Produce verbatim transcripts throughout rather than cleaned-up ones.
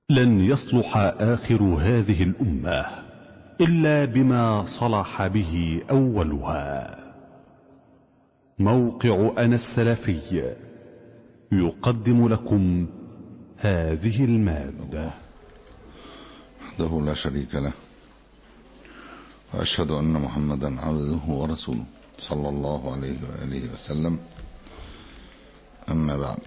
لن يصلح آخر هذه الأمة إلا بما صلح به أولها. موقع أنا السلفي يقدم لكم هذه المادة. وحده لا شريك له، وأشهد أن محمدا عبده ورسوله صلى الله عليه وآله وسلم. أما بعد،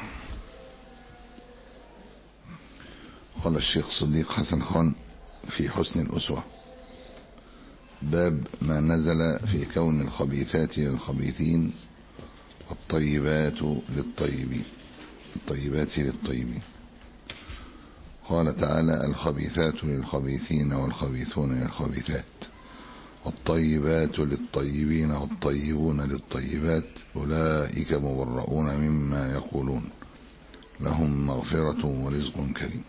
قال الشيخ صديق حسن خان في حسن الأسوة: باب ما نزل في كون الخبيثات للخبيثين والطيبات للطيبين الطيبات للطيبين. قال تعالى: الخبيثات للخبيثين والخبيثون للخبيثات والطيبات للطيبين والطيبون للطيبات أولئك مبرؤون مما يقولون لهم مغفرة ورزق كريم.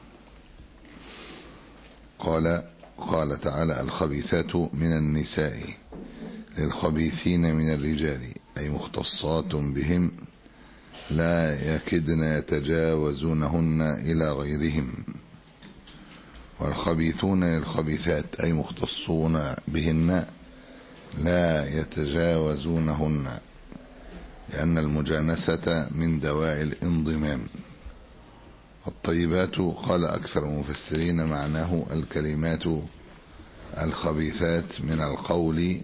قال قال تعالى: الخبيثات من النساء للخبيثين من الرجال، أي مختصات بهم لا يكدن يتجاوزونهن إلى غيرهم. والخبيثون للخبيثات، أي مختصون بهن لا يتجاوزونهن، لأن المجانسة من دواعي الانضمام. الطيبات قال أكثر المفسرين معناه الكلمات الخبيثات من القول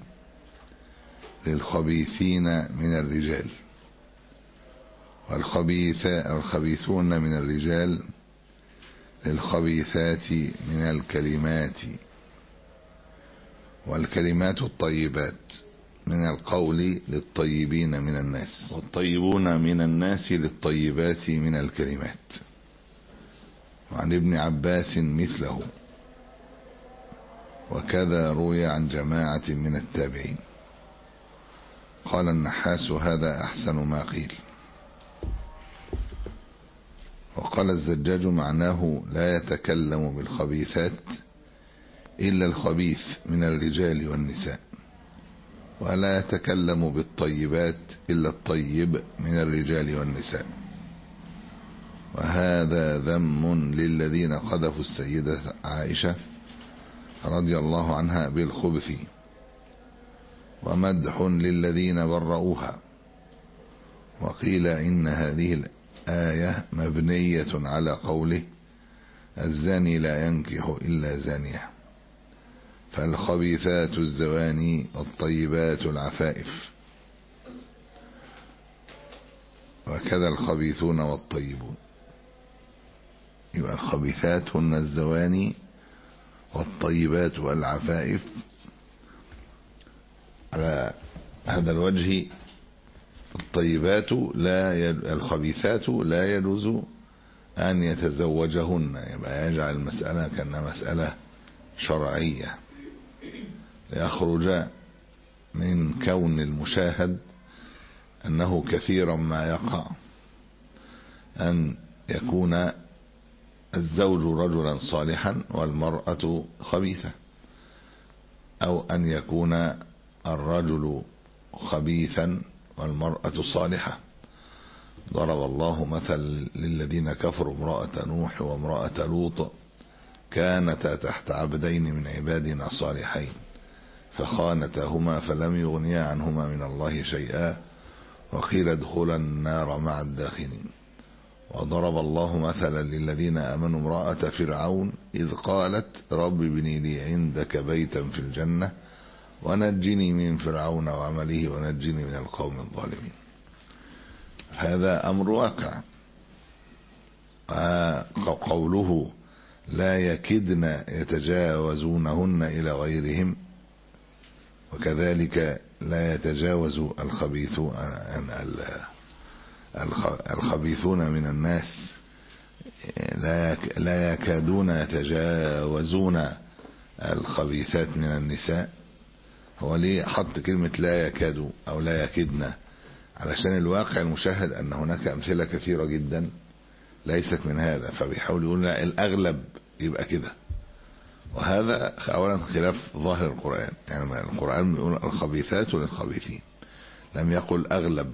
للخبيثين من الرجال، والخبيثون من الرجال للخبيثات من الكلمات، والكلمات الطيبات من القول للطيبين من الناس، والطيبون من الناس للطيبات من الكلمات. وعن ابن عباس مثله، وكذا روي عن جماعة من التابعين. قال النحاس: هذا أحسن ما قيل. وقال الزجاج معناه: لا يتكلم بالخبيثات إلا الخبيث من الرجال والنساء، ولا يتكلم بالطيبات إلا الطيب من الرجال والنساء. وهذا ذم للذين قذفوا السيدة عائشة رضي الله عنها بالخبث، ومدح للذين برؤوها. وقيل إن هذه الآية مبنية على قوله: الزاني لا ينكح إلا زانية. فالخبيثات الزواني والطيبات العفائف، وكذا الخبيثون والطيبون. يبقى الخبيثات هن الزواني والطيبات والعفائف. على هذا الوجه الطيبات لا يد... الخبيثات لا يجوز أن يتزوجهن، يبقى يجعل المسألة كأنها مسألة شرعية، ليخرج من كون المشاهد أنه كثيرا ما يقع أن يكون الزوج رجلا صالحا والمرأة خبيثة، أو أن يكون الرجل خبيثا والمرأة صالحة. ضرب الله مثل للذين كفروا امرأة نوح وامرأة لوط كانتا تحت عبدين من عبادنا صالحين فخانتاهما فلم يغنيا عنهما من الله شيئا وقيل ادخلا النار مع الداخلين. وضرب الله مثلا للذين آمنوا امرأة فرعون إذ قالت رب ابني لي عندك بيتا في الجنة ونجني من فرعون وعمله ونجني من القوم الظالمين. هذا أمر واقع. قوله لا يكدن يتجاوزونهن إلى غيرهم، وكذلك لا يتجاوز الخبيثون الخبيثون من الناس، لا يكادون يتجاوزون الخبيثات من النساء. هو ليه حط كلمة لا يكادوا أو لا يكدنا؟ علشان الواقع المشاهد أن هناك أمثلة كثيرة جدا ليست من هذا، فبيحاول يقول الأغلب يبقى كده. وهذا أولا خلاف ظاهر القرآن، يعني القرآن بيقول الخبيثات للخبيثين، لم يقل أغلب،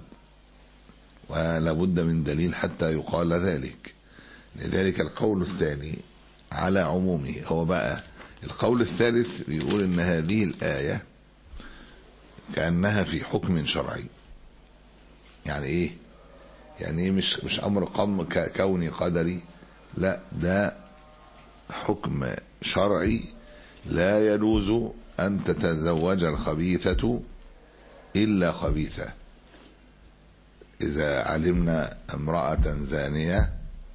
ولا بد من دليل حتى يقال ذلك. لذلك القول الثاني على عمومه. هو بقى القول الثالث بيقول ان هذه الآية كأنها في حكم شرعي. يعني ايه؟ يعني ايه مش مش امر قم كوني قدري، لا ده حكم شرعي. لا يجوز ان تتزوج الخبيثة الا خبيثة. اذا علمنا امرأة زانية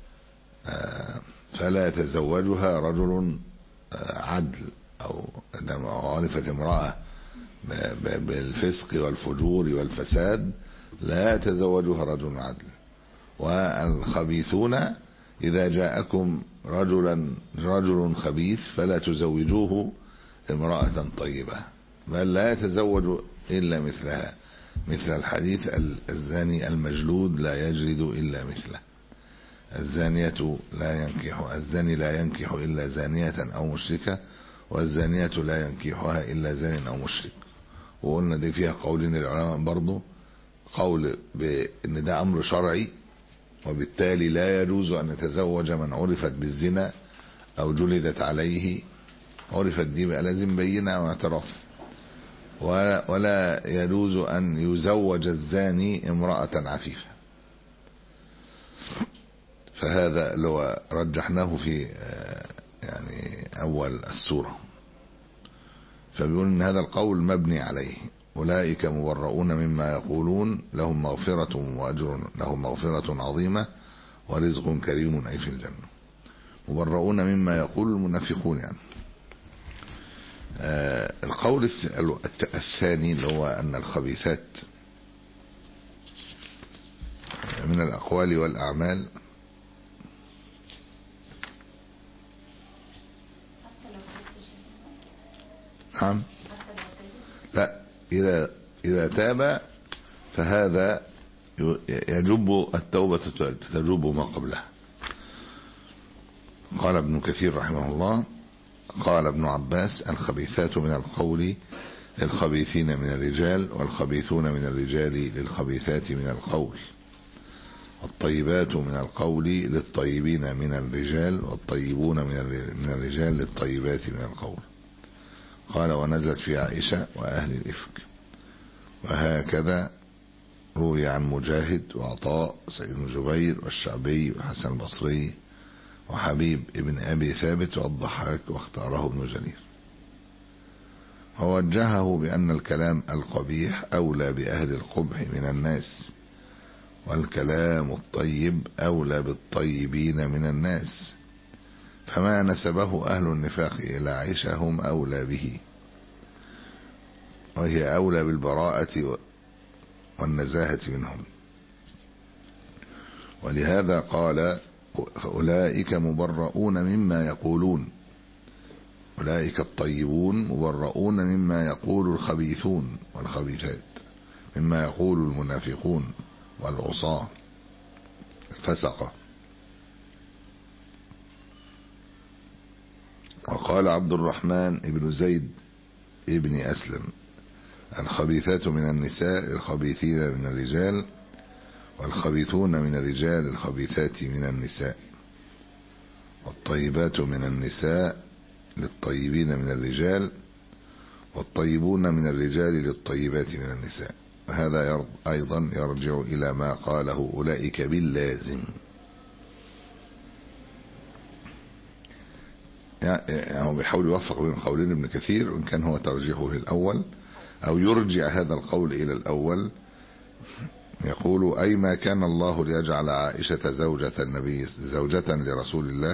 فلا يتزوجها رجل عدل، او عندما عرفت امرأة بالفسق والفجور والفساد لا يتزوجها رجل عدل. والخبيثون إذا جاءكم رجلا رجل خبيث فلا تزوجوه امرأة طيبة، بل لا يتزوج إلا مثلها، مثل الحديث الزاني المجلود لا يجلد إلا مثله. الزانية لا ينكح الزاني لا ينكح إلا زانية أو مشركة، والزانية لا ينكحها إلا زان أو مشرك. وقلنا دي فيها قولين العلماء برضو، قول بأن ده أمر شرعي وبالتالي لا يجوز أن يتزوج من عرفت بالزنا أو جلدت عليه. عرفت دي بقى لازم بينة واعتراف. ولا يجوز أن يزوج الزاني امرأة عفيفة. فهذا لو رجحناه في يعني أول السورة. فبيقول إن هذا القول مبني عليه. أولئك مبرؤون مما يقولون لهم مغفرة وأجر لهم مغفرة عظيمة ورزق كريم أي في الجنة. مبرؤون مما يقول المنافقون يعني. آه القول الثاني اللي هو أن الخبيثات من الأقوال والأعمال نعم لا إذا إذا تاب فهذا يجب التوبة تجب ما قبلها. قال ابن كثير رحمه الله قال ابن عباس الخبيثات من القول للخبيثين من الرجال، والخبيثون من الرجال للخبيثات من القول، والطيبات من القول للطيبين من الرجال، والطيبون من الرجال للطيبات من القول. قال ونزلت في عائشة وأهل الإفك. وهكذا روي عن مجاهد وعطاء سيد بن جبير والشعبي والحسن البصري وحبيب ابن أبي ثابت والضحاك، واختاره ابن جرير. ووجهه بأن الكلام القبيح أولى بأهل القبح من الناس، والكلام الطيب أولى بالطيبين من الناس، فما نسبه أهل النفاق إلى عائشة هم أولى به، وهي أولى بالبراءة والنزاهة منهم. ولهذا قال أولئك مبرؤون مما يقولون، أولئك الطيبون مبرؤون مما يقول الخبيثون والخبيثات، مما يقول المنافقون والعصاة الفسقة. وقال عبد الرحمن ابن زيد ابن أسلم الخبيثات من النساء الخبيثين من الرجال، والخبيثون من الرجال الخبيثات من النساء، والطيبات من النساء للطيبين من الرجال، والطيبون من الرجال للطيبات من النساء. هذا أيضا يرجع إلى ما قاله أولئك باللازم. يعني هو بيحاول يوفق بين قولين ابن كثير، وإن كان هو ترجيحه للأول أو يرجع هذا القول إلى الأول. يقول أي ما كان الله ليجعل عائشة زوجة النبي زوجة لرسول الله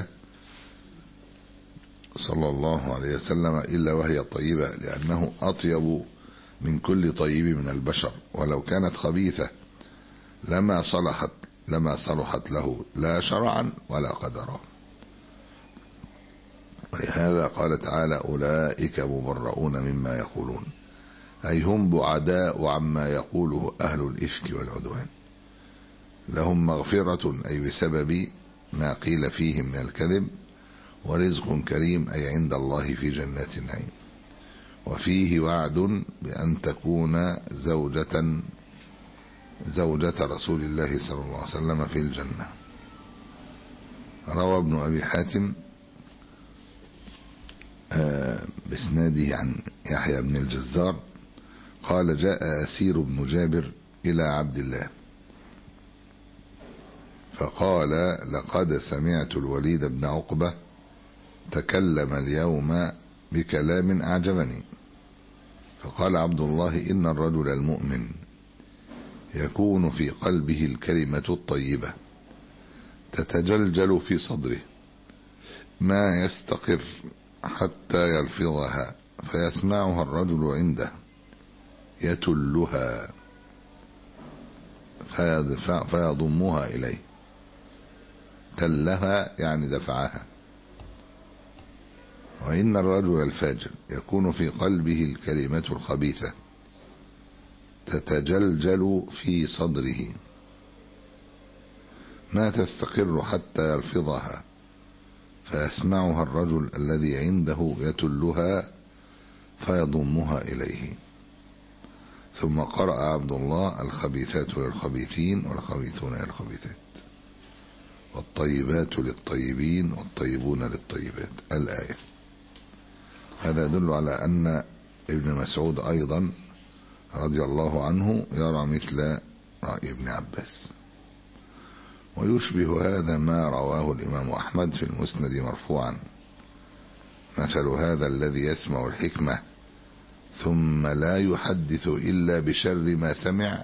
صلى الله عليه وسلم إلا وهي طيبة، لأنه أطيب من كل طيب من البشر، ولو كانت خبيثة لما صلحت لما صلحت له لا شرعا ولا قدرا. ولهذا قال تعالى أولئك مبرؤون مما يقولون، أي هم بعداء عما يقوله أهل الإفك والعدوان، لهم مغفرة أي بسبب ما قيل فيهم من الكذب، ورزق كريم أي عند الله في جنات النعيم، وفيه وعد بأن تكون زوجة زوجة رسول الله صلى الله عليه وسلم في الجنة. روى ابن أبي حاتم باسناده عن يحيى بن الجزار قال جاء أسير بن جابر إلى عبد الله فقال لقد سمعت الوليد بن عقبة تكلم اليوم بكلام أعجبني. فقال عبد الله إن الرجل المؤمن يكون في قلبه الكلمة الطيبة تتجلجل في صدره ما يستقر حتى يلفظها فيسمعها الرجل عنده يتلها فيضمها إليه. تلها يعني دفعها. وإن الرجل الفاجر يكون في قلبه الكلمة الخبيثة تتجلجل في صدره ما تستقر حتى يلفظها فيسمعها الرجل الذي عنده يتلها فيضمها إليه. ثم قرأ عبد الله الخبيثات للخبيثين والخبيثون للخبيثات والطيبات للطيبين والطيبون للطيبات الآية. هذا يدل على أن ابن مسعود أيضا رضي الله عنه يرى مثل رأي ابن عباس. ويشبه هذا ما رواه الإمام أحمد في المسند مرفوعا مثل هذا الذي يسمع الحكمة ثم لا يحدث إلا بشر ما سمع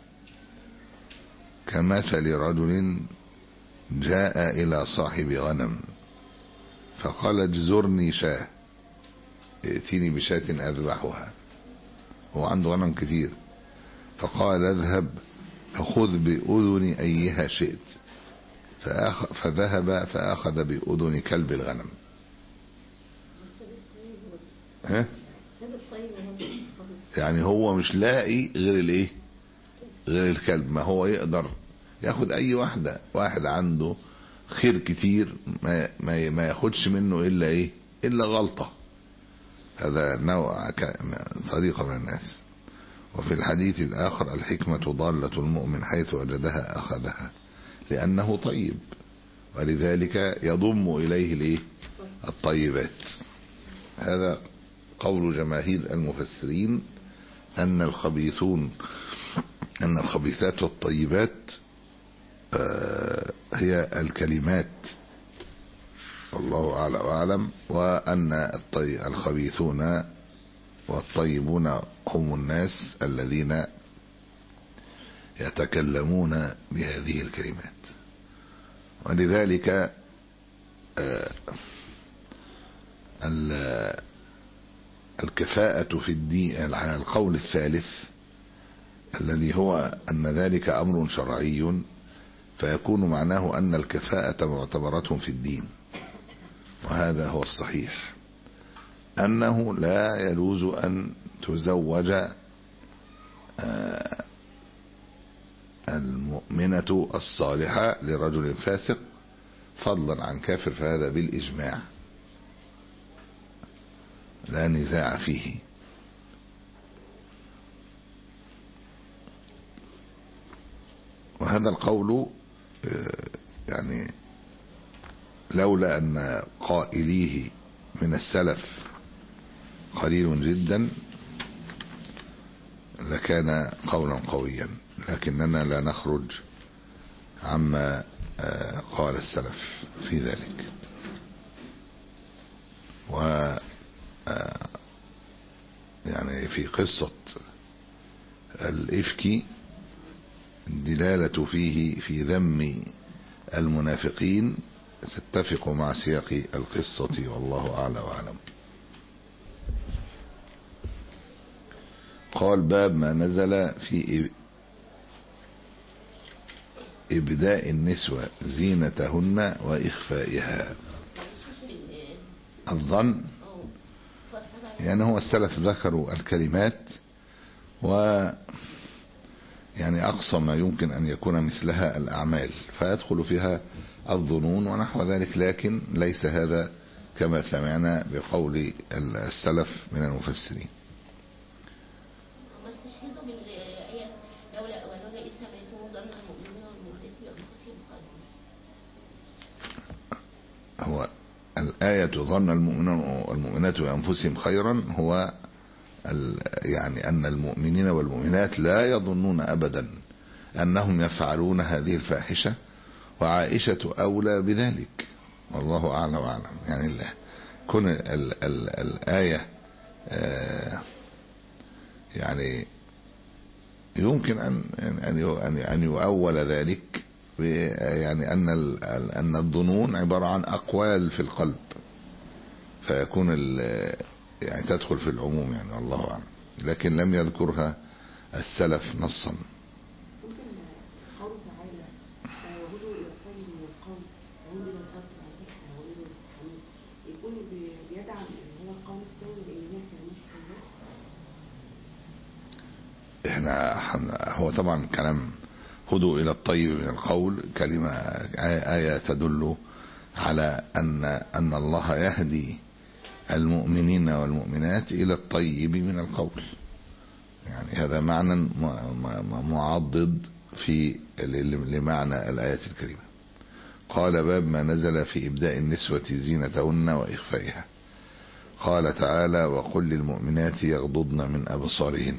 كمثل رجل جاء إلى صاحب غنم فقال اجزرني شاه ائتني بشاة أذبحها. هو عنده غنم كتير فقال اذهب فخذ بأذن أيها شئت فأخ... فذهب فأخذ بأذن كلب الغنم. ها؟ يعني هو مش لاقي غير الايه غير الكلب. ما هو يقدر ياخد اي واحدة. واحد عنده خير كتير ما, ما, ما ياخدش منه الا ايه الا غلطة. هذا نوع طريقة من الناس. وفي الحديث الآخر الحكمة ضالة المؤمن حيث وجدها أخذها لأنه طيب ولذلك يضم إليه الايه الطيبات. هذا قول جماهير المفسرين أن الخبيثون أن الخبيثات والطيبات هي الكلمات والله أعلى وأعلم. وأن الخبيثون والطيبون هم الناس الذين يتكلمون بهذه الكلمات. ولذلك الكفاءة في الدين على القول الثالث الذي هو أن ذلك أمر شرعي فيكون معناه أن الكفاءة معتبرة في الدين. وهذا هو الصحيح أنه لا يجوز أن تزوج المؤمنة الصالحة لرجل فاسق فضلا عن كافر فهذا بالإجماع لا نزاع فيه. وهذا القول يعني لولا أن قائليه من السلف قليل جدا لكان قولا قويا لكننا لا نخرج عما قال السلف في ذلك. و يعني في قصة الإفك الدلالة فيه في ذم المنافقين تتفق مع سياق القصة والله أعلى وأعلم. قال باب ما نزل في إبداء النسوة زينتهن وإخفائها. الظن يعني هو السلف ذكروا الكلمات و يعني أقصى ما يمكن أن يكون مثلها الأعمال فيدخل فيها الظنون ونحو ذلك لكن ليس هذا كما سمعنا بقول السلف من المفسرين. هو آية ظن المؤمنون والمؤمنات بأنفسهم خيرا هو يعني أن المؤمنين والمؤمنات لا يظنون أبدا أنهم يفعلون هذه الفاحشة، وعائشة أولى بذلك والله أعلم وأعلم. يعني كون ال ال الآية آه يعني يمكن أن أن أن يؤول ذلك يعني أن أن الظنون عبارة عن أقوال في القلب، فيكون يعني تدخل في العموم يعني والله أعلم، لكن لم يذكرها السلف نصا. ممكن قول تعالى وهدوا إلى الطيب من القول وهدوا إلى صراط العزيز وهدوا إلى الحميد، يكون بيدعم اللي هو القول الثاني لأن هي كلمات احنا هو طبعا كلام هدوا إلى الطيب من القول كلمة آية تدل على أن أن الله يهدي المؤمنين والمؤمنات إلى الطيب من القول، يعني هذا معنى معضد في لمعنى الآية الكريمة. قال باب ما نزل في إبداء النسوة زينتهن وإخفائها. قال تعالى وقل للمؤمنات يغضضن من أبصارهن.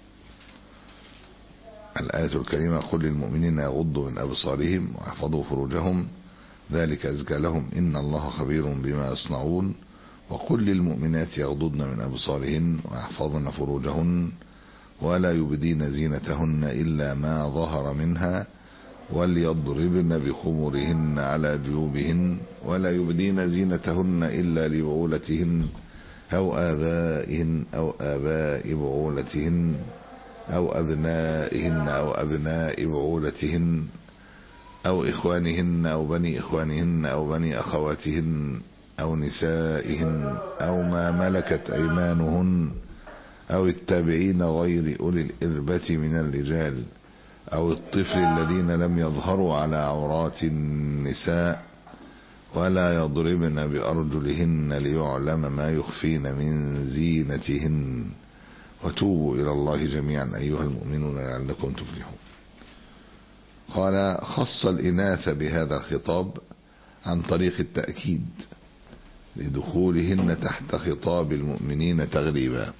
الآية الكريمة قل للمؤمنين يغضوا من أبصارهم ويحفظوا فروجهم ذلك أزكى لهم إن الله خبير بما يصنعون. وقل للمؤمنات يغضضن من أبصارهن ويحفظن فروجهن ولا يبدين زينتهن إلا ما ظهر منها وليضربن بخمرهن على جيوبهن ولا يبدين زينتهن إلا لبعولتهن أو آبائهن أو آباء بعولتهن أو أبنائهن أو أبناء بعولتهن أو إخوانهن أو بني إخوانهن أو بني أخواتهن أو نسائهن أو ما ملكت أيمانهن أو التابعين غير أولي الإربة من الرجال أو الطفل الذين لم يظهروا على عورات النساء ولا يضربن بأرجلهن ليعلم ما يخفين من زينتهن وتوبوا إلى الله جميعا أيها المؤمنون لعلكم تفلحون. قال خص الإناث بهذا الخطاب عن طريق التأكيد لدخولهن تحت خطاب المؤمنين تغليبا.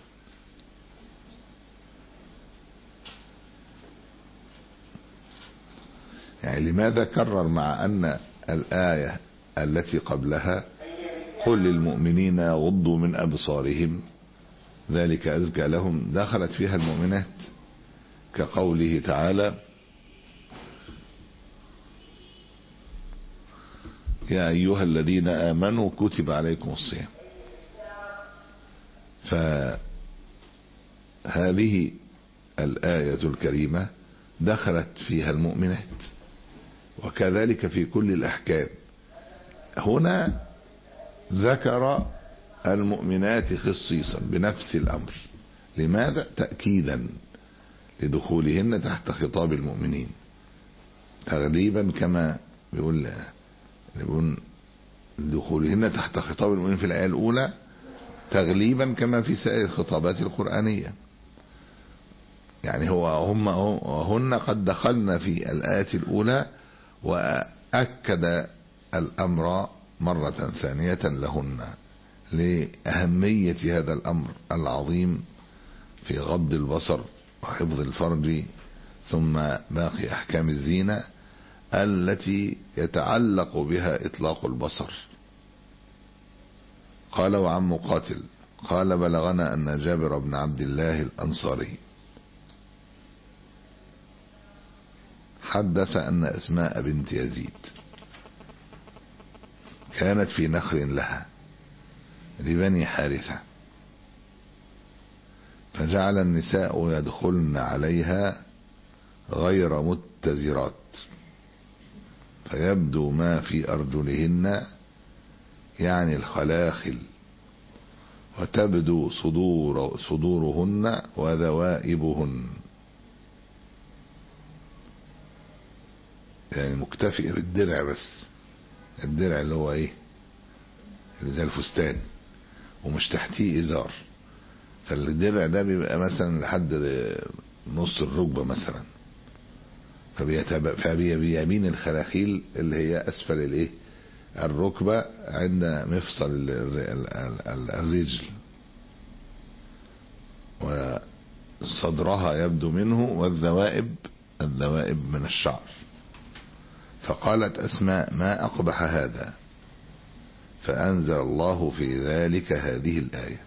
يعني لماذا كرر مع أن الآية التي قبلها قل للمؤمنين يغضوا من أبصارهم ذلك أزكى لهم دخلت فيها المؤمنات، كقوله تعالى يا أيها الذين آمنوا كتب عليكم الصيام. فهذه الآية الكريمة دخلت فيها المؤمنات، وكذلك في كل الأحكام. هنا ذكر المؤمنات خصيصا بنفس الأمر. لماذا؟ تأكيدا لدخولهن تحت خطاب المؤمنين تغليبا، كما بيقول يقول دخولهن تحت خطاب المؤمنين في الآية الأولى تغليبا كما في سائر الخطابات القرآنية. يعني هو هم هن قد دخلنا في الآية الأولى وأكد الأمر مرة ثانية لهن لأهمية هذا الأمر العظيم في غض البصر وحفظ الفرج ثم باقي أحكام الزينة التي يتعلق بها إطلاق البصر. قال وعن مقاتل قال بلغنا أن جابر بن عبد الله الأنصاري حدث أن أسماء بنت يزيد كانت في نخل لها لبني حارثة، فجعل النساء يدخلن عليها غير متزرات فيبدو ما في أرجلهن يعني الخلاخل وتبدو صدور صدورهن وذوائبهن، يعني مكتفئ بالدرع بس، الدرع اللي هو ايه اللي زي الفستان ومش تحتيه ازار، فالدرع ده بيبقى مثلا لحد نص الركبة مثلا، فبيبين الخلاخيل اللي هي اسفل الايه الركبة عند مفصل الرجل، وصدرها يبدو منه، والذوائب الذوائب من الشعر. فقالت أسماء: ما أقبح هذا، فأنزل الله في ذلك هذه الآية.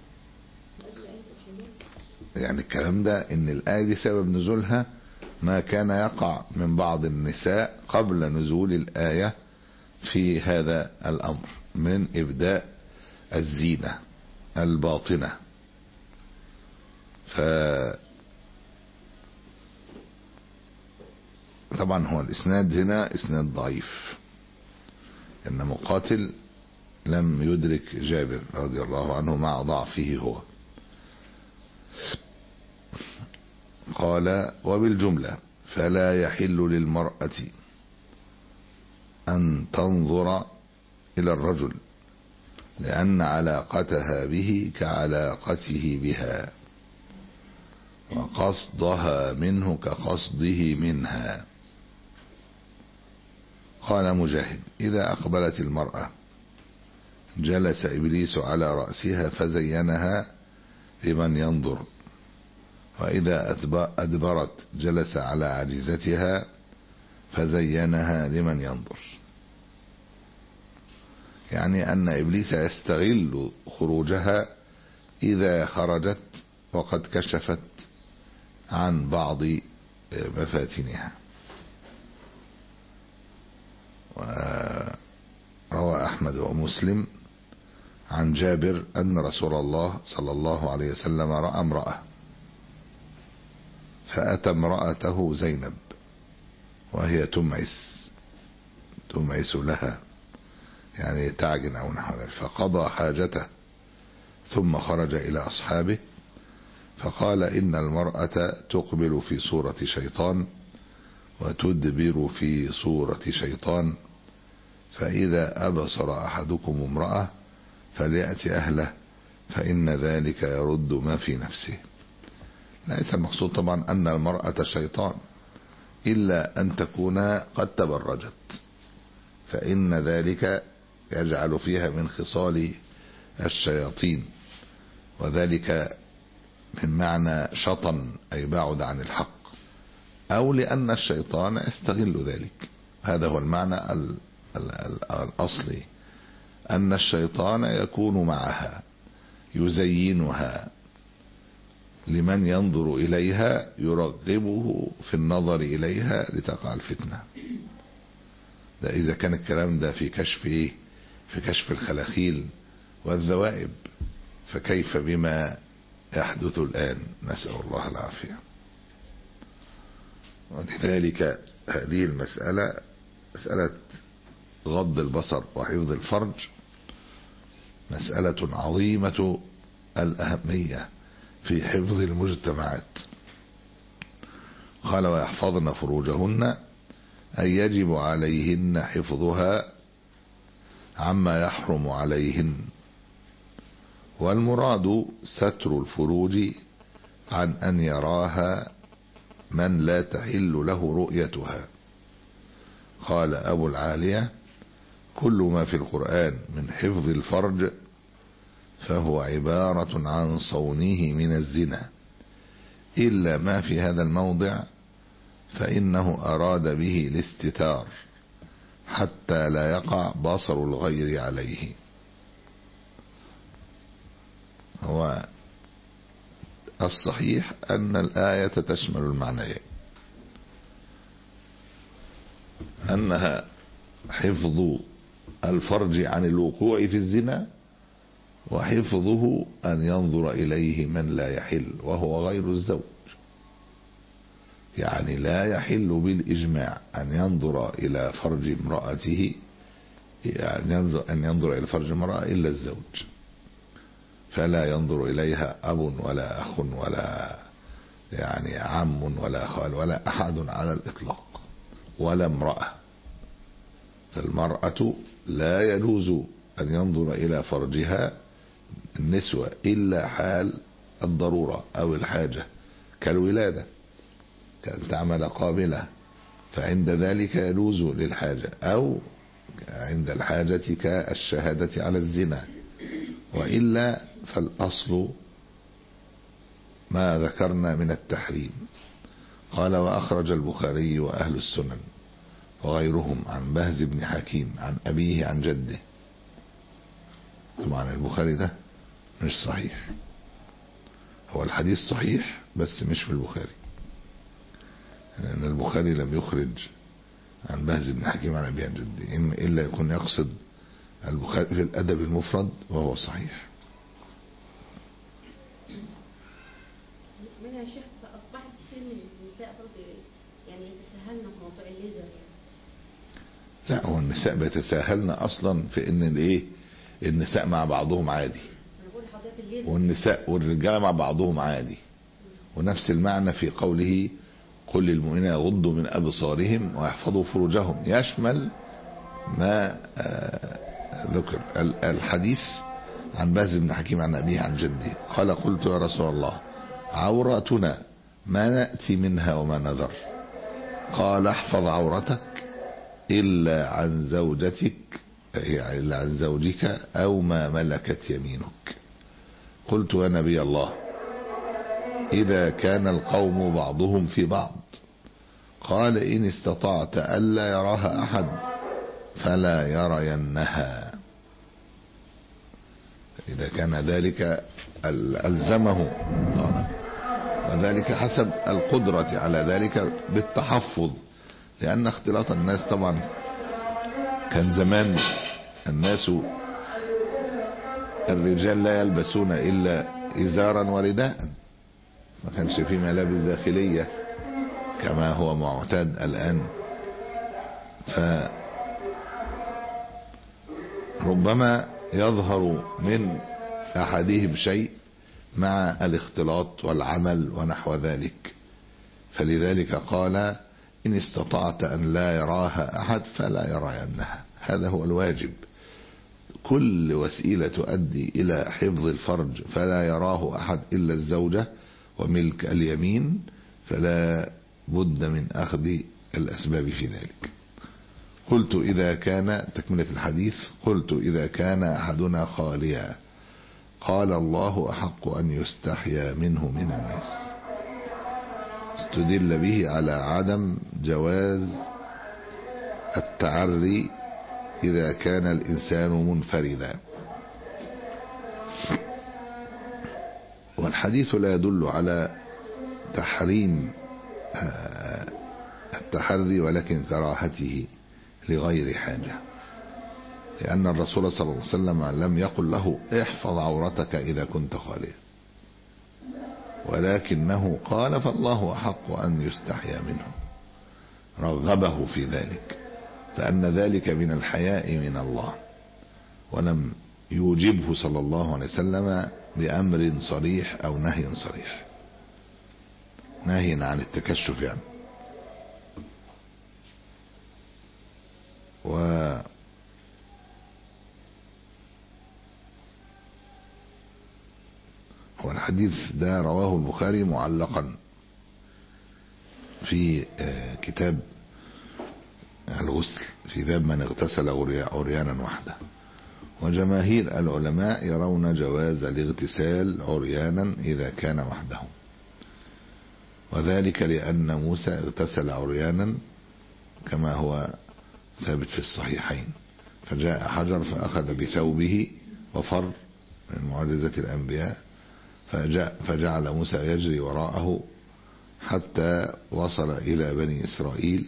يعني الكلام ده ان الآية دي سبب نزولها ما كان يقع من بعض النساء قبل نزول الآية في هذا الأمر من إبداء الزينة الباطنة. ف طبعا هو الإسناد هنا إسناد ضعيف، إن مقاتل لم يدرك جابر رضي الله عنه مع ضعفه هو. قال: وبالجملة فلا يحل للمرأة أن تنظر إلى الرجل، لأن علاقتها به كعلاقته بها، وقصدها منه كقصده منها. قال مجاهد: إذا أقبلت المرأة جلس إبليس على رأسها فزينها لمن ينظر، وإذا أدبرت جلس على عجزتها فزينها لمن ينظر. يعني أن إبليس يستغل خروجها إذا خرجت وقد كشفت عن بعض مفاتنها. وروى أحمد ومسلم عن جابر أن رسول الله صلى الله عليه وسلم رأى امرأة فأتى امرأته زينب وهي تمعس تمعس لها، يعني تعجن أو نحو ذلك، فقضى حاجته ثم خرج إلى أصحابه فقال: إن المرأة تقبل في صورة شيطان وتدبر في صورة شيطان، فإذا أبصر أحدكم امرأة فليأتي أهله، فإن ذلك يرد ما في نفسه. ليس المقصود طبعا أن المرأة شيطان، إلا أن تكون قد تبرجت، فإن ذلك يجعل فيها من خصال الشياطين، وذلك من معنى شطن أي بعد عن الحق، أو لأن الشيطان يستغل ذلك. هذا هو المعنى ال ال ال الأصلي، أن الشيطان يكون معها يزينها لمن ينظر إليها، يرغبه في النظر إليها لتقع الفتنة. ده إذا كان الكلام ده في كشف إيه؟ في كشف الخلاخيل والذوائب، فكيف بما يحدث الآن؟ نسأل الله العافية. ولذلك هذه المسألة، مسألة غض البصر وحفظ الفرج، مسألة عظيمة الأهمية في حفظ المجتمعات. قال: ويحفظن فروجهن، أي يجب عليهن حفظها عما يحرم عليهن، والمراد ستر الفروج عن أن يراها من لا تحل له رؤيتها. قال أبو العالية: كل ما في القرآن من حفظ الفرج فهو عبارة عن صونه من الزنا، إلا ما في هذا الموضع فإنه أراد به الاستتار حتى لا يقع بصر الغير عليه. هو الصحيح أن الآية تشمل المعنيين، أنها حفظ الفرج عن الوقوع في الزنا، وحفظه أن ينظر إليه من لا يحل وهو غير الزوج. يعني لا يحل بالإجماع أن ينظر إلى فرج امرأته، يعني ينظر أن ينظر إلى فرج امرأة إلا الزوج، فلا ينظر إليها أب ولا أخ ولا يعني عم ولا خال ولا أحد على الإطلاق، ولا امرأة. فالمرأة لا يجوز أن ينظر إلى فرجها النسوة إلا حال الضرورة أو الحاجة، كالولادة، كأن تعمل قابلة، فعند ذلك يجوز للحاجة، أو عند الحاجة كالشهادة على الزنا، وإلا فالأصل ما ذكرنا من التحريم. قال وأخرج البخاري وأهل السنن وغيرهم عن بهز بن حكيم عن أبيه عن جده. طبعا البخاري ده مش صحيح، هو الحديث صحيح بس مش في البخاري، لأن البخاري لم يخرج عن بهز بن حكيم عن أبيه عن جده، إلا يكون يقصد البخاري في الأدب المفرد وهو صحيح. منها شيخ أصبحت كثير من النساء برضه يعني يتساهلن في موضوع الليزر يعني. لا، هو النساء بيتساهلن أصلا في إن الإيه النساء مع بعضهم عادي، والنساء والرجال مع بعضهم عادي، ونفس المعنى في قوله قل للمؤمنين يغضوا من أبصارهم ويحفظوا فروجهم، يشمل ما ذكر. الحديث عن بهز بن حكيم عن أبيه عن جده قال قلت يا رسول الله عوراتنا ما نأتي منها وما نذر، قال احفظ عورتك إلا عن زوجتك إلا عن زوجك أو ما ملكت يمينك. قلت يا نبي الله إذا كان القوم بعضهم في بعض، قال إن استطعت ألا يراها أحد فلا يرينها. إذا كان ذلك ألزمه، وذلك حسب القدرة على ذلك بالتحفظ، لأن اختلاط الناس طبعا كان زمان الناس الرجال لا يلبسون إلا إزارا ورداء، ما كانش في ملابس داخلية كما هو معتاد الآن، فربما يظهر من أحدهم شيء مع الاختلاط والعمل ونحو ذلك، فلذلك قال إن استطعت أن لا يراها أحد فلا يرينها. هذا هو الواجب، كل وسيلة تؤدي إلى حفظ الفرج فلا يراه أحد إلا الزوجة وملك اليمين، فلا بد من أخذ الأسباب في ذلك. قلت إذا كان تكملة الحديث قلت إذا كان أحدنا خاليا، قال الله أحق أن يستحيا منه من الناس. استدل به على عدم جواز التعري إذا كان الإنسان منفردا، والحديث لا يدل على تحريم التحري ولكن كراهته لغير حاجة، لأن الرسول صلى الله عليه وسلم لم يقل له احفظ عورتك إذا كنت خاليا، ولكنه قال فالله أحق أن يستحيا منه، رغبه في ذلك، فأن ذلك من الحياء من الله، ولم يوجبه صلى الله عليه وسلم بأمر صريح أو نهي صريح، نهي عن التكشف يعني. و هو الحديث ده رواه البخاري معلقا في كتاب الغسل في باب من اغتسل عريانا وحده، وجماهير العلماء يرون جواز الاغتسال عريانا إذا كان وحده، وذلك لأن موسى اغتسل عريانا كما هو ثابت في الصحيحين، فجاء حجر فأخذ بثوبه وفر من معجزة الأنبياء، فجاء فجعل موسى يجري وراءه حتى وصل إلى بني إسرائيل،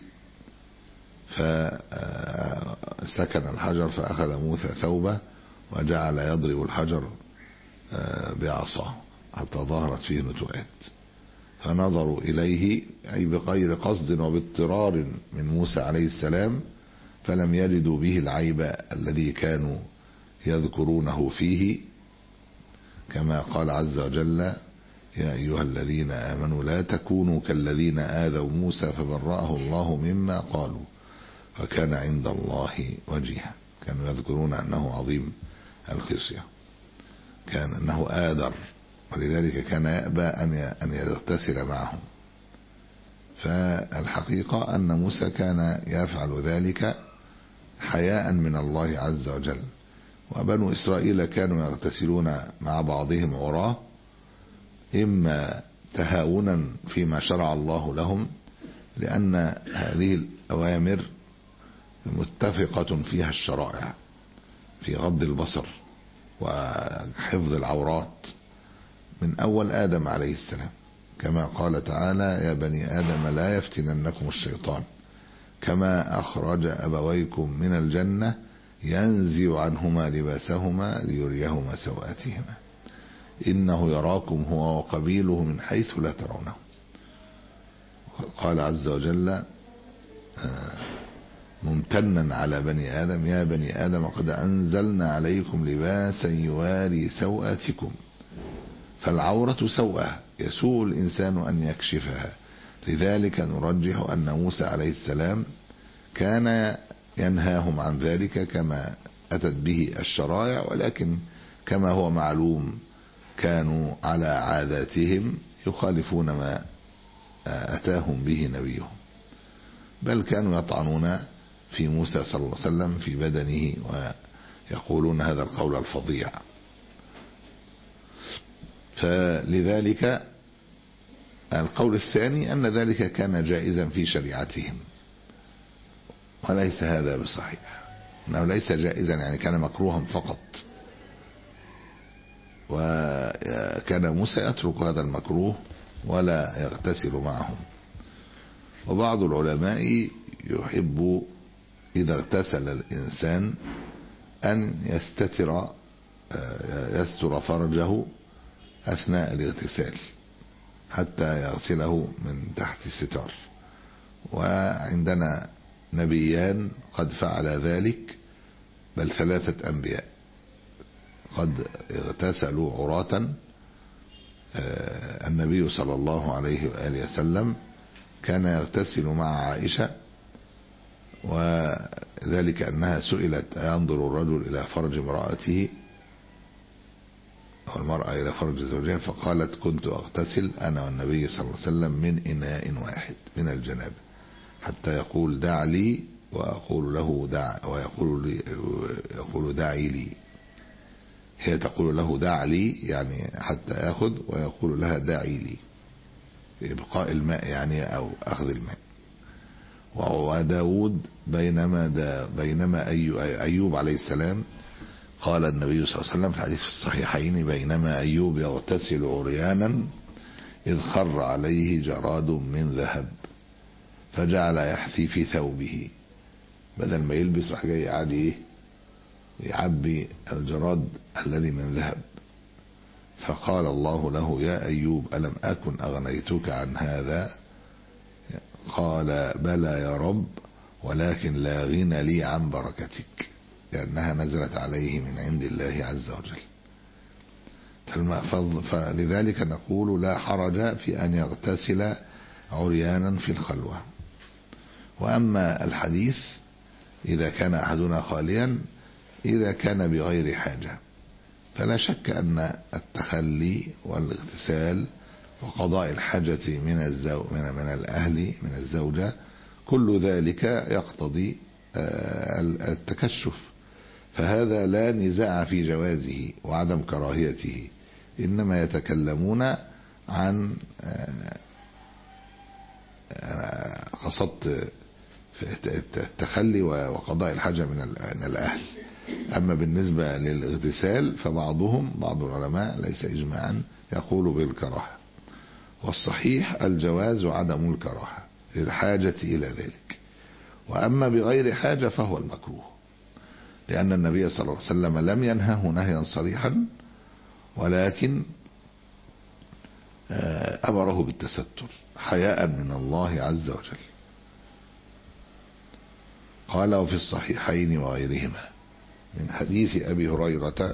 فسكن الحجر فأخذ موسى ثوبه وجعل يضرب الحجر بعصاه حتى ظهرت فيه نتوءات، فنظروا إليه أي بغير قصد وباضطرار من موسى عليه السلام، فلم يجدوا به العيب الذي كانوا يذكرونه فيه، كما قال عز وجل يا أيها الذين آمنوا لا تكونوا كالذين آذوا موسى فبرأه الله مما قالوا وكان عند الله وجيها. كانوا يذكرون أنه عظيم الخصية، كان أنه آدر، ولذلك كان يأبى أن يغتسل معهم. فالحقيقة أن موسى كان يفعل ذلك حياء من الله عز وجل. وبنو إسرائيل كانوا يغتسلون مع بعضهم عراه، إما تهاونا فيما شرع الله لهم، لأن هذه الأوامر متفقة فيها الشرائع في غض البصر وحفظ العورات من أول آدم عليه السلام، كما قال تعالى: يا بني آدم لا يفتننكم الشيطان كما أخرج أبويكم من الجنة ينزع عنهما لباسهما ليريهما سوآتهما إنه يراكم هو وقبيله من حيث لا ترونه. قال عز وجل ممتنا على بني آدم: يا بني آدم قد أنزلنا عليكم لباسا يواري سوآتكم. فالعورة سوءة يسوء الإنسان أن يكشفها، لذلك نرجح أن موسى عليه السلام كان ينهاهم عن ذلك كما أتت به الشرائع، ولكن كما هو معلوم كانوا على عاداتهم يخالفون ما أتاهم به نبيهم، بل كانوا يطعنون في موسى صلى الله عليه وسلم في بدنه ويقولون هذا القول الفظيع. فلذلك القول الثاني أن ذلك كان جائزا في شريعتهم، وليس هذا بصحيح، أنه ليس جائزا يعني كان مكروها فقط، وكان موسى يترك هذا المكروه ولا يغتسل معهم. وبعض العلماء يحب إذا اغتسل الإنسان أن يستتر يستر فرجه أثناء الاغتسال حتى يغسله من تحت الستار. وعندنا نبيان قد فعل ذلك، بل ثلاثة أنبياء قد اغتسلوا عراة. النبي صلى الله عليه وآله وسلم كان يغتسل مع عائشة، وذلك أنها سئلت: أينظر الرجل إلى فرج امرأته أو المرأة إلى فرج زوجها؟ فقالت: كنت أغتسل أنا والنبي صلى الله عليه وسلم من إناء واحد من الجنابة، حتى يقول دع لي وأقول له دع، ويقول لي يقول دعي لي. هي تقول له دع لي يعني حتى أخذ، ويقول لها دعي لي إبقاء الماء يعني أو أخذ الماء. وداود بينما دا بينما أيوب عليه السلام قال النبي صلى الله عليه وسلم في حديث في الصحيحين: بينما أيوب يغتسل عريانا إذ خر عليه جراد من ذهب فجعل يحثي في ثوبه. بدل ما يلبس راح جاي قاعد ايه يعبي الجراد الذي من ذهب. فقال الله له: يا أيوب ألم أكن أغنيتك عن هذا؟ قال: بلى يا رب، ولكن لا غنى لي عن بركتك، لأنها نزلت عليه من عند الله عز وجل. فلذلك نقول لا حرج في أن يغتسل عريانا في الخلوة. وأما الحديث إذا كان أحدنا خاليا إذا كان بغير حاجة، فلا شك أن التخلي والاغتسال وقضاء الحاجة من الزو من من الأهل من الزوجة كل ذلك يقتضي التكشف، فهذا لا نزاع في جوازه وعدم كراهيته، إنما يتكلمون عن قصد التخلي وقضاء الحاجة من الأهل. أما بالنسبة للاغتسال فبعضهم بعض العلماء ليس إجماعا يقول بالكراهة، والصحيح الجواز وعدم الكراهة للحاجة إلى ذلك. وأما بغير حاجة فهو المكروه، لأن النبي صلى الله عليه وسلم لم ينهه نهيا صريحا، ولكن أمره بالتستر حياء من الله عز وجل. قال: وفي الصحيحين وغيرهما من حديث أبي هريرة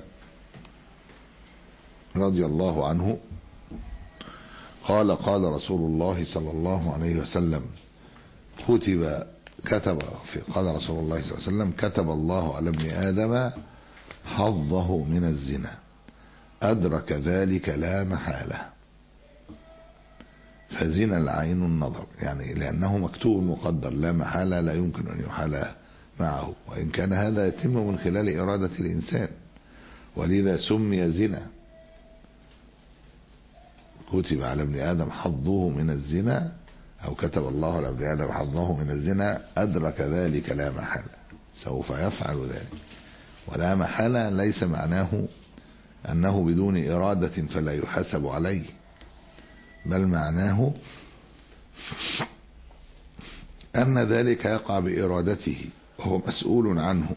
رضي الله عنه قال: قال رسول الله صلى الله عليه وسلم: كتب كتب قال رسول الله صلى الله عليه وسلم: كتب الله على ابن آدم حظه من الزنا، أدرك ذلك لا محالة. فزنا العين النظر، يعني لأنه مكتوب مقدر لا محالة، لا يمكن أن يحال معه، وإن كان هذا يتم من خلال إرادة الإنسان، ولذا سمي زنا. كتب على ابن آدم حظه من الزنا، أو كتب الله على ابن آدم حظه من الزنا، أدرك ذلك لا محالة، سوف يفعل ذلك. ولا محالة ليس معناه أنه بدون إرادة فلا يحاسب عليه، بل معناه أن ذلك يقع بإرادته وهو مسؤول عنه.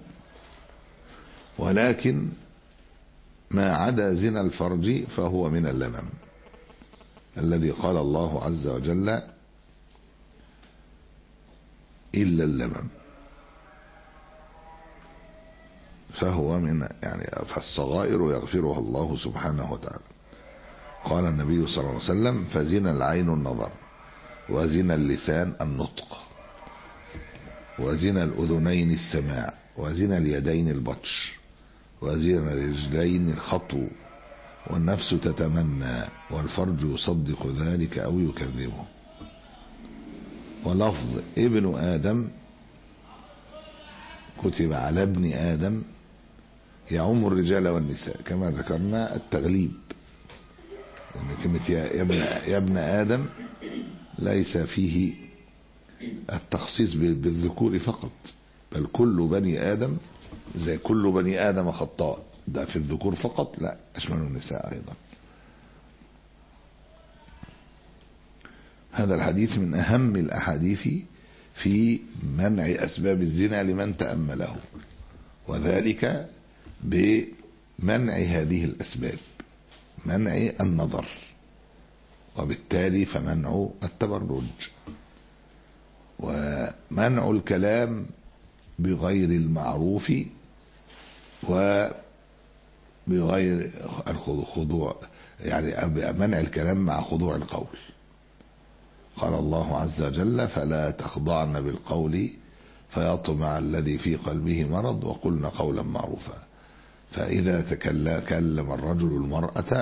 ولكن ما عدا زنا الفرج فهو من اللمم الذي قال الله عز وجل إلا اللمم، فهو من يعني فالصغائر يغفرها الله سبحانه وتعالى. قال النبي صلى الله عليه وسلم: فزنا العين النظر، وزنا اللسان النطق، وزنا الأذنين السماع، وزنا اليدين البطش، وزنا الرجلين الخطو، والنفس تتمنى، والفرج يصدق ذلك أو يكذبه. ولفظ ابن آدم كتب على ابن آدم يعم الرجال والنساء، كما ذكرنا التغليب، لأن كلمة يا ابن, يا ابن آدم ليس فيه التخصيص بالذكور فقط، بل كل بني آدم، زي كل بني آدم خطاء، ده في الذكور فقط، لا، أشمل النساء أيضا. هذا الحديث من أهم الأحاديث في منع أسباب الزنا لمن تأمله، وذلك بمنع هذه الأسباب، منع النظر، وبالتالي فمنع التبرج، ومنع الكلام بغير المعروف، وبغير الخضوع، يعني منع الكلام مع خضوع القول. قال الله عز وجل: فلا تخضعن بالقول فيطمع الذي في قلبه مرض وقلن قولا معروفا. فإذا تكلم الرجل المرأة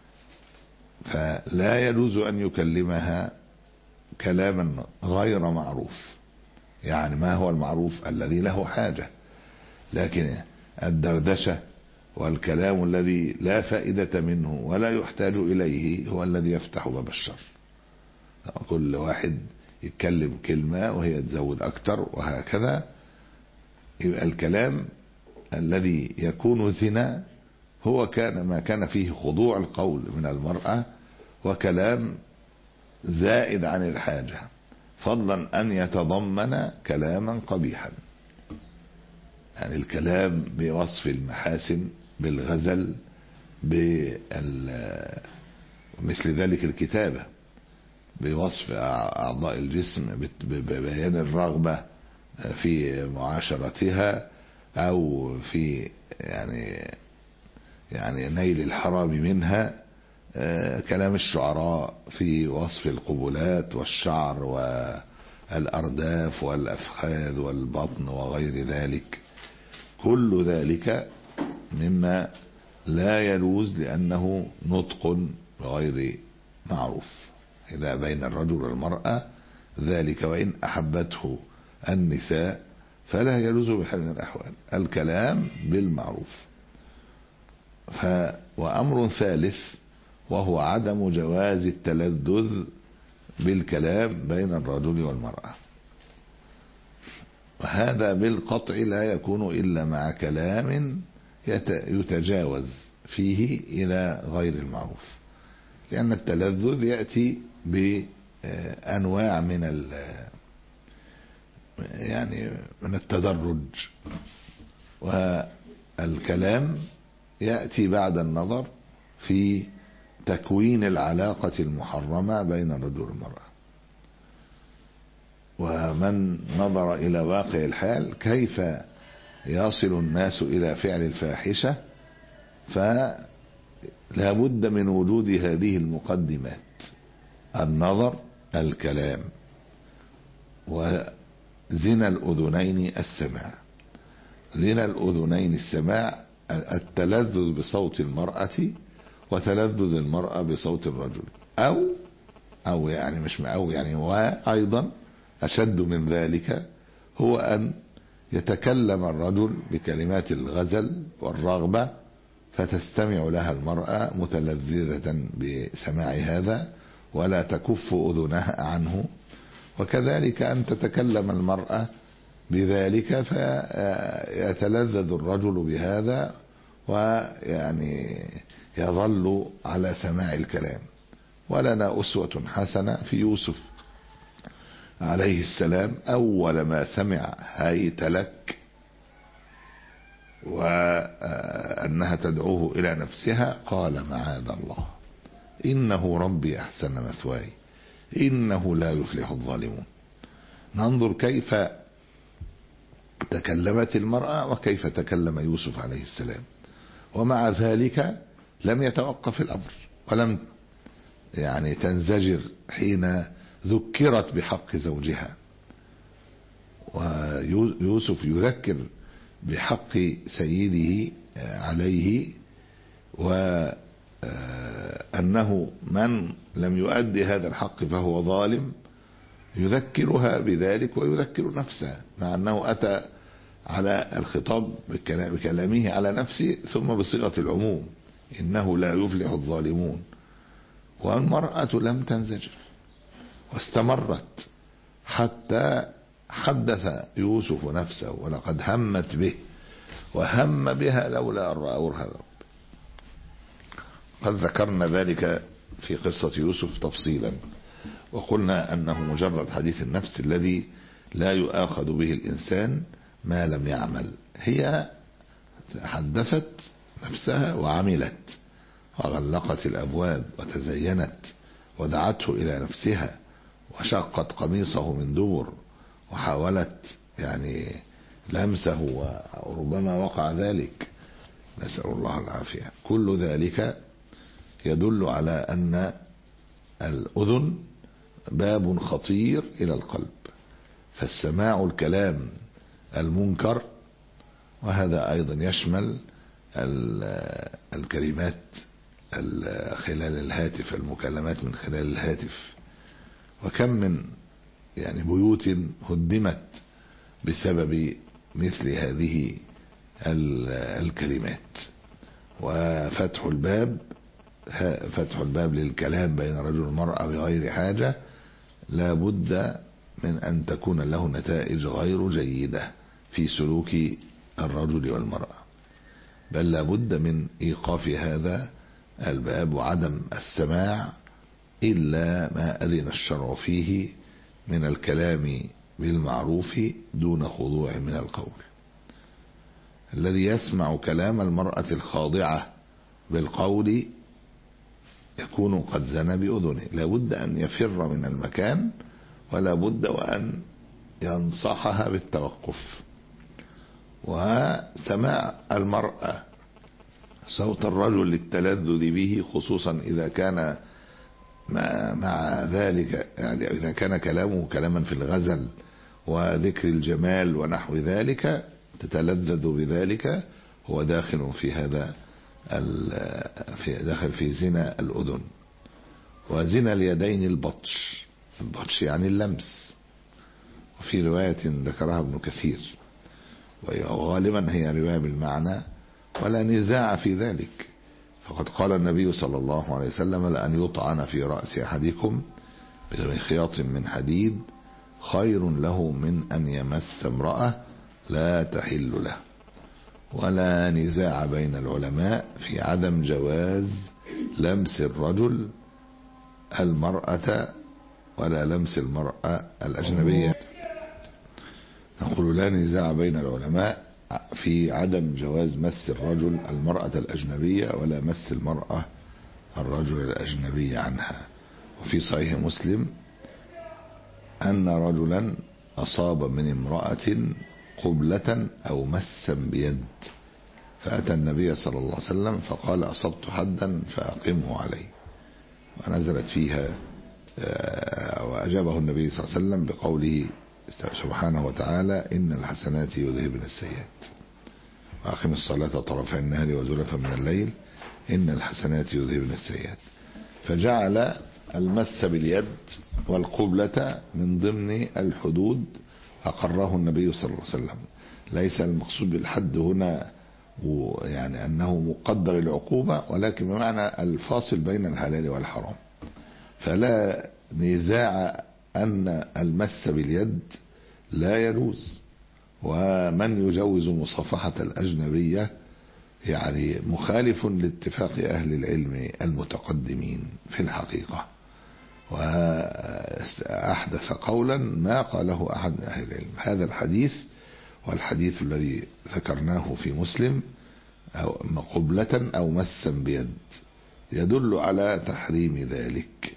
فلا يجوز أن يكلمها كلاما غير معروف. يعني ما هو المعروف؟ الذي له حاجة. لكن الدردشة والكلام الذي لا فائدة منه ولا يحتاج إليه هو الذي يفتح باب الشر. كل واحد يتكلم كلمة وهي تزود أكتر وهكذا، يبقى الكلام الذي يكون زنا هو كان ما كان فيه خضوع القول من المرأة، وكلام زائد عن الحاجة، فضلا أن يتضمن كلاما قبيحا، يعني الكلام بوصف المحاسن، بالغزل، مثل ذلك الكتابة بوصف أعضاء الجسم، ببيان الرغبة في معاشرتها، أو في يعني يعني نيل الحرام منها. كلام الشعراء في وصف القبلات والشعر والأرداف والأفخاذ والبطن وغير ذلك، كل ذلك مما لا يجوز لأنه نطق غير معروف إذا بين الرجل والمرأة ذلك، وإن أحبته النساء فلا يجوز بحال من الأحوال الكلام بالمعروف. ف وأمر ثالث وهو عدم جواز التلذذ بالكلام بين الرجل والمرأة، وهذا بالقطع لا يكون إلا مع كلام يتجاوز فيه إلى غير المعروف، لأن التلذذ يأتي بأنواع من يعني من التدرج، والكلام يأتي بعد النظر في تكوين العلاقة المحرمة بين الرجل والمرأة. ومن نظر إلى واقع الحال كيف يصل الناس إلى فعل الفاحشة، فلا بد من وجود هذه المقدمات: النظر، الكلام، وزنا الأذنين السماع. زنا الأذنين السماع التلذذ بصوت المرأة وتلذذ المرأة بصوت الرجل، أو أو يعني مش أو يعني وأيضا أشد من ذلك هو أن يتكلم الرجل بكلمات الغزل والرغبة فتستمع لها المرأة متلذذة بسماع هذا ولا تكف أذنها عنه، وكذلك أن تتكلم المرأة بذلك فيتلذذ الرجل بهذا ويعني يظل على سماع الكلام. ولنا أسوة حسنة في يوسف عليه السلام، أول ما سمع هيت لك وأنها تدعوه إلى نفسها قال معاذ الله إنه ربي أحسن مثواي إنه لا يفلح الظالمون. ننظر كيف تكلمت المرأة وكيف تكلم يوسف عليه السلام، ومع ذلك لم يتوقف الأمر ولم يعني تنزجر حين ذكرت بحق زوجها. ويوسف يذكر بحق سيده عليه، وأنه من لم يؤدي هذا الحق فهو ظالم، يذكرها بذلك ويذكر نفسه، مع أنه أتى على الخطاب بكلامه على نفسه ثم بصيغة العموم إنه لا يفلح الظالمون. والمرأة لم تنزجر واستمرت حتى حدث يوسف نفسه ولقد همت به وهم بها لولا أن رأى برهان ربه. قد ذكرنا ذلك في قصة يوسف تفصيلا، وقلنا أنه مجرد حديث النفس الذي لا يؤاخذ به الإنسان ما لم يعمل. هي حدثت نفسها وعملت وغلقت الأبواب وتزينت ودعته إلى نفسها وشقت قميصه من دبر وحاولت يعني لمسه وربما وقع ذلك، نسأل الله العافية. كل ذلك يدل على أن الأذن باب خطير إلى القلب، فالسماع الكلام المنكر، وهذا أيضا يشمل الكلمات خلال الهاتف، المكالمات من خلال الهاتف. وكم من يعني بيوت هدمت بسبب مثل هذه الكلمات. وفتح الباب فتح الباب للكلام بين الرجل والمرأة بغير حاجة لا بد من أن تكون له نتائج غير جيدة في سلوك الرجل والمرأة، بل لا بد من إيقاف هذا الباب وعدم السماع إلا ما أذن الشرع فيه من الكلام بالمعروف دون خضوع من القول. الذي يسمع كلام المرأة الخاضعة بالقول يكون قد زنى بأذنه، لا بد أن يفر من المكان ولا بد وأن ينصحها بالتوقف. وسماع المرأة صوت الرجل للتلذذ به، خصوصا إذا كان مع ذلك يعني إذا كان كلامه كلاما في الغزل وذكر الجمال ونحو ذلك تتلذذ بذلك، هو داخل في هذا في داخل في زنا الأذن. وزنا اليدين البطش، البطش يعني اللمس، وفي رواية ذكرها ابن كثير وغالبا هي رواية بالمعنى ولا نزاع في ذلك. فقد قال النبي صلى الله عليه وسلم لأن يطعن في رأس أحدكم بخياط من حديد خير له من أن يمس امرأة لا تحل له. ولا نزاع بين العلماء في عدم جواز لمس الرجل المرأة ولا لمس المرأة الأجنبية. نقول لا نزاع بين العلماء في عدم جواز مس الرجل المرأة الأجنبية ولا مس المرأة الرجل الأجنبي عنها. وفي صحيح مسلم أن رجلا أصاب من امرأة قبلة أو مسا بيد، فأتى النبي صلى الله عليه وسلم فقال أصبت حدا فأقمه عليه، ونزلت فيها وأجابه النبي صلى الله عليه وسلم بقوله سبحانه وتعالى إن الحسنات يذهبن السيئات وأقم الصلاة طرفي النهار وزلفا من الليل إن الحسنات يذهبن السيئات. فجعل المس باليد والقبلة من ضمن الحدود أقره النبي صلى الله عليه وسلم، ليس المقصود بالحد هنا يعني أنه مقدر العقوبة، ولكن بمعنى الفاصل بين الحلال والحرام. فلا نزاع أن المس باليد لا يجوز، ومن يجوز مصافحة الأجنبية يعني مخالف لاتفاق أهل العلم المتقدمين في الحقيقة، وأحدث قولا ما قاله أحد من أهل العلم. هذا الحديث والحديث الذي ذكرناه في مسلم أو قبلة أو مسا بيد يدل على تحريم ذلك،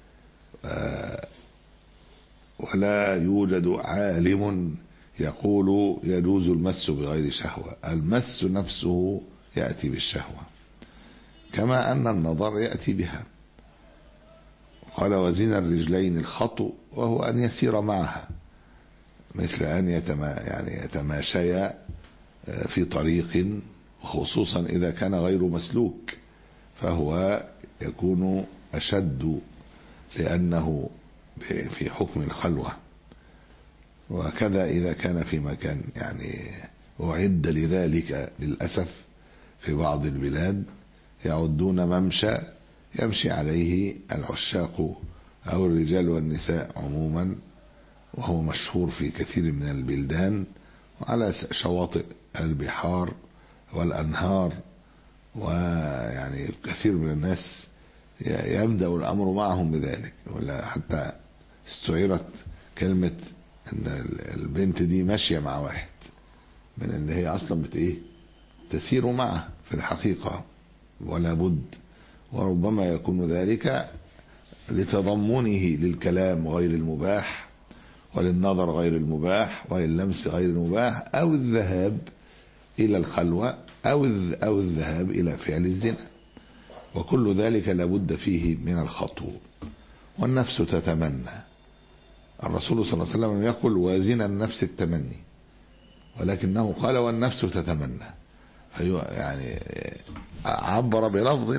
ولا يوجد عالم يقول يجوز المس بغير شهوة. المس نفسه يأتي بالشهوة، كما أن النظر يأتي بها. قال وزن الرجلين الخطو وهو أن يسير معها، مثل أن يتما يعني يتماشيا في طريق، خصوصا إذا كان غير مسلوك فهو يكون أشد لأنه في حكم الخلوة. وكذا إذا كان في مكان يعني أعد لذلك، للأسف في بعض البلاد يعدون ممشى يمشي عليه العشاق أو الرجال والنساء عموما، وهو مشهور في كثير من البلدان وعلى شواطئ البحار والأنهار، ويعني كثير من الناس يبدأ الأمر معهم بذلك. ولا حتى استعيرت كلمة ان البنت دي ماشية مع واحد من ان هي اصلا بت ايه تسير معه في الحقيقة، ولا بد. وربما يكون ذلك لتضمنه للكلام غير المباح وللنظر غير المباح ولللمس غير المباح، او الذهاب الى الخلوة او او الذهاب الى فعل الزنا، وكل ذلك لابد فيه من الخطو. والنفس تتمنى، الرسول صلى الله عليه وسلم يقول وازن النفس التمني، ولكنه قال والنفس تتمنى، يعني عبر بلفظ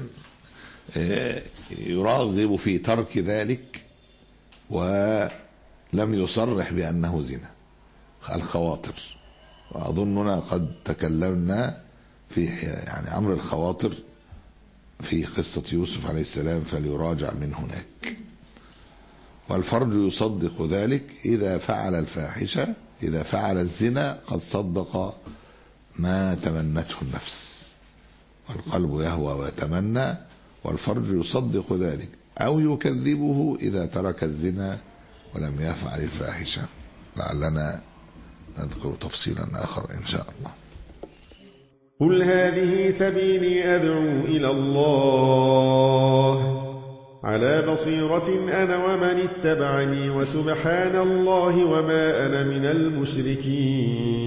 يراغب في ترك ذلك ولم يصرح بأنه زنا. الخواطر، وأظننا قد تكلمنا في يعني أمر الخواطر في قصة يوسف عليه السلام، فليراجع من هناك. والفرج يصدق ذلك إذا فعل الفاحشة، إذا فعل الزنا قد صدق ما تمنته النفس، والقلب يهوى ويتمنى، والفرج يصدق ذلك أو يكذبه إذا ترك الزنا ولم يفعل الفاحشة. لعلنا نذكر تفصيلا آخر إن شاء الله. قل هذه سبيلي أدعو إلى الله على بصيرة أنا ومن اتبعني، وسبحان الله وما أنا من المشركين.